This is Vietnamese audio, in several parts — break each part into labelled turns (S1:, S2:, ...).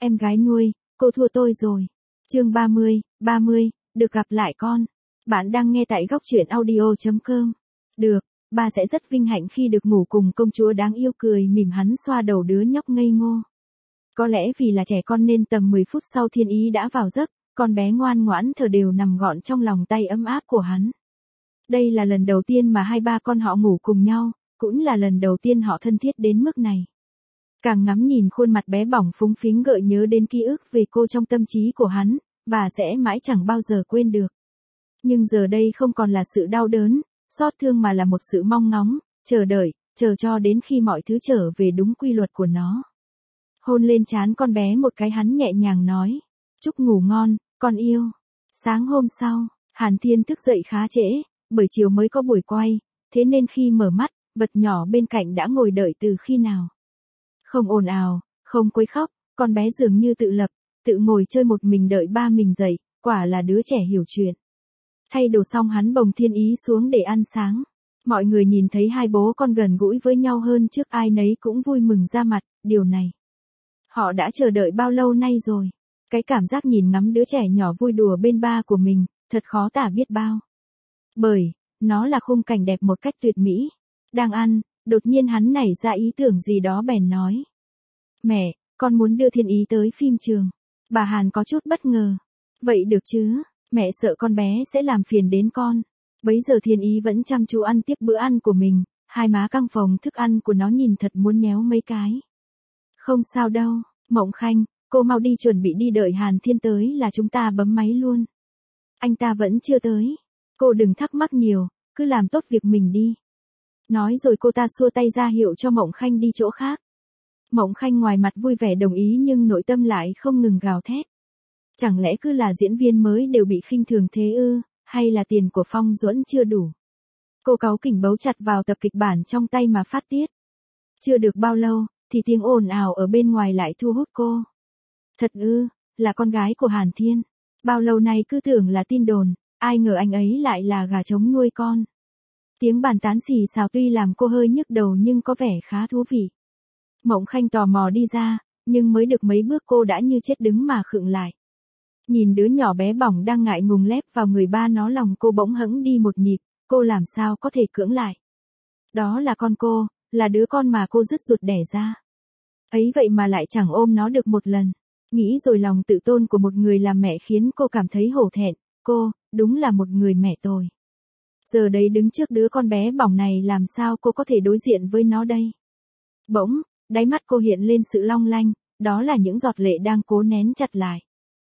S1: Em gái nuôi, cô thua tôi rồi. Chương 30, được gặp lại con. Bạn đang nghe tại góc truyện audio.com. Được, ba sẽ rất vinh hạnh khi được ngủ cùng công chúa đáng yêu, cười mỉm hắn xoa đầu đứa nhóc ngây ngô. Có lẽ vì là trẻ con nên tầm 10 phút sau Thiên Ý đã vào giấc, con bé ngoan ngoãn thở đều nằm gọn trong lòng tay ấm áp của hắn. Đây là lần đầu tiên mà hai ba con họ ngủ cùng nhau, cũng là lần đầu tiên họ thân thiết đến mức này. Càng ngắm nhìn khuôn mặt bé bỏng phúng phính gợi nhớ đến ký ức về cô trong tâm trí của hắn, và sẽ mãi chẳng bao giờ quên được. Nhưng giờ đây không còn là sự đau đớn, xót thương mà là một sự mong ngóng, chờ đợi, chờ cho đến khi mọi thứ trở về đúng quy luật của nó. Hôn lên trán con bé một cái, hắn nhẹ nhàng nói, chúc ngủ ngon, con yêu. Sáng hôm sau, Hàn Thiên thức dậy khá trễ, bởi chiều mới có buổi quay, thế nên khi mở mắt, vật nhỏ bên cạnh đã ngồi đợi từ khi nào. Không ồn ào, không quấy khóc, con bé dường như tự lập, tự ngồi chơi một mình đợi ba mình dậy, quả là đứa trẻ hiểu chuyện. Thay đồ xong hắn bồng Thiên Ý xuống để ăn sáng. Mọi người nhìn thấy hai bố con gần gũi với nhau hơn trước, ai nấy cũng vui mừng ra mặt, điều này. Họ đã chờ đợi bao lâu nay rồi. Cái cảm giác nhìn ngắm đứa trẻ nhỏ vui đùa bên ba của mình, thật khó tả biết bao. Bởi, nó là khung cảnh đẹp một cách tuyệt mỹ. Đang ăn, đột nhiên hắn nảy ra ý tưởng gì đó bèn nói. Mẹ, con muốn đưa Thiên Ý tới phim trường. Bà Hàn có chút bất ngờ. Vậy được chứ, mẹ sợ con bé sẽ làm phiền đến con. Bấy giờ Thiên Ý vẫn chăm chú ăn tiếp bữa ăn của mình, hai má căng phồng, thức ăn của nó nhìn thật muốn nhéo mấy cái. Không sao đâu, Mộng Khanh, cô mau đi chuẩn bị đi, đợi Hàn Thiên tới là chúng ta bấm máy luôn. Anh ta vẫn chưa tới. Cô đừng thắc mắc nhiều, cứ làm tốt việc mình đi. Nói rồi cô ta xua tay ra hiệu cho Mộng Khanh đi chỗ khác. Mộng Khanh ngoài mặt vui vẻ đồng ý nhưng nội tâm lại không ngừng gào thét. Chẳng lẽ cứ là diễn viên mới đều bị khinh thường thế ư, hay là tiền của Phong Duẫn chưa đủ? Cô cáu kỉnh bấu chặt vào tập kịch bản trong tay mà phát tiết. Chưa được bao lâu, thì tiếng ồn ào ở bên ngoài lại thu hút cô. Thật ư, là con gái của Hàn Thiên. Bao lâu nay cứ tưởng là tin đồn, ai ngờ anh ấy lại là gà trống nuôi con. Tiếng bàn tán xì xào tuy làm cô hơi nhức đầu nhưng có vẻ khá thú vị. Mộng Khanh tò mò đi ra, nhưng mới được mấy bước cô đã như chết đứng mà khựng lại. Nhìn đứa nhỏ bé bỏng đang ngại ngùng lép vào người ba nó, lòng cô bỗng hẫng đi một nhịp, cô làm sao có thể cưỡng lại. Đó là con cô, là đứa con mà cô dứt ruột đẻ ra. Ấy vậy mà lại chẳng ôm nó được một lần. Nghĩ rồi lòng tự tôn của một người làm mẹ khiến cô cảm thấy hổ thẹn, cô, đúng là một người mẹ tồi. Giờ đây đứng trước đứa con bé bỏng này làm sao cô có thể đối diện với nó đây? Bỗng, đáy mắt cô hiện lên sự long lanh, đó là những giọt lệ đang cố nén chặt lại.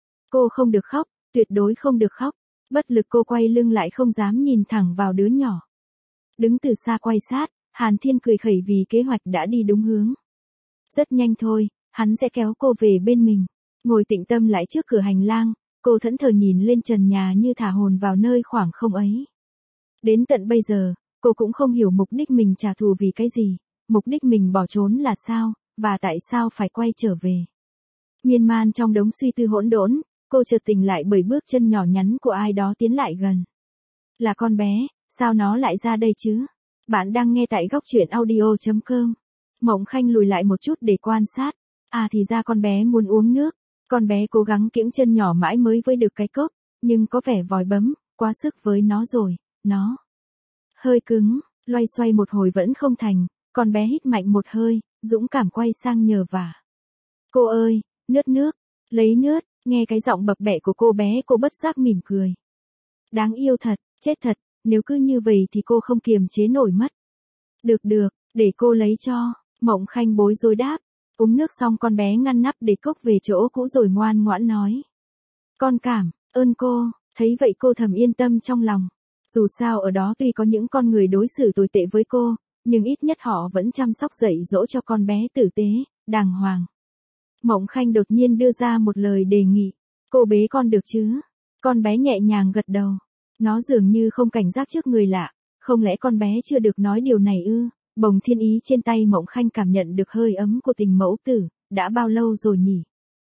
S1: Cô không được khóc, tuyệt đối không được khóc. Bất lực cô quay lưng lại không dám nhìn thẳng vào đứa nhỏ. Đứng từ xa quay sát, Hàn Thiên cười khẩy vì kế hoạch đã đi đúng hướng. Rất nhanh thôi, hắn sẽ kéo cô về bên mình. Ngồi tĩnh tâm lại trước cửa hành lang, cô thẫn thờ nhìn lên trần nhà như thả hồn vào nơi khoảng không ấy. Đến tận bây giờ, cô cũng không hiểu mục đích mình trả thù vì cái gì, mục đích mình bỏ trốn là sao, và tại sao phải quay trở về. Miên man trong đống suy tư hỗn độn, cô chợt tỉnh lại bởi bước chân nhỏ nhắn của ai đó tiến lại gần. Là con bé, sao nó lại ra đây chứ? Bạn đang nghe tại góc truyện audio.com. Mộng Khanh lùi lại một chút để quan sát. À thì ra con bé muốn uống nước. Con bé cố gắng kiễng chân nhỏ mãi mới với được cái cốc, nhưng có vẻ vòi bấm, quá sức với nó rồi, nó hơi cứng, loay xoay một hồi vẫn không thành, con bé hít mạnh một hơi, dũng cảm quay sang nhờ vả. Cô ơi, nước, lấy nước, nghe cái giọng bập bẹ của cô bé, cô bất giác mỉm cười. Đáng yêu thật, chết thật, nếu cứ như vậy thì cô không kiềm chế nổi mất. Được, để cô lấy cho, Mộng Khanh bối rối đáp. Uống nước xong con bé ngăn nắp để cốc về chỗ cũ rồi ngoan ngoãn nói. Con cảm ơn cô, thấy vậy cô thầm yên tâm trong lòng. Dù sao ở đó tuy có những con người đối xử tồi tệ với cô, nhưng ít nhất họ vẫn chăm sóc dạy dỗ cho con bé tử tế, đàng hoàng. Mộng Khanh đột nhiên đưa ra một lời đề nghị. Cô bế con được chứ? Con bé nhẹ nhàng gật đầu. Nó dường như không cảnh giác trước người lạ. Không lẽ con bé chưa được nói điều này ư? Bồng Thiên Ý trên tay Mộng Khanh cảm nhận được hơi ấm của tình mẫu tử. Đã bao lâu rồi nhỉ?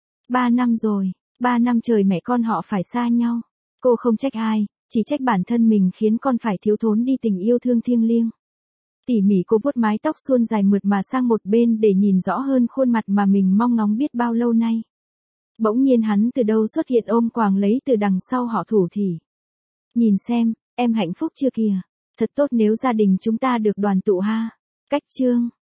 S1: 3 năm rồi. 3 năm trời mẹ con họ phải xa nhau. Cô không trách ai, chỉ trách bản thân mình khiến con phải thiếu thốn đi tình yêu thương thiêng liêng. Tỉ mỉ cô vuốt mái tóc suôn dài mượt mà sang một bên để nhìn rõ hơn khuôn mặt mà mình mong ngóng biết bao lâu nay. Bỗng nhiên hắn từ đâu xuất hiện ôm quàng lấy từ đằng sau họ Thủ thì. Nhìn xem, em hạnh phúc chưa kìa. Thật tốt nếu gia đình chúng ta được đoàn tụ ha. Cách chương.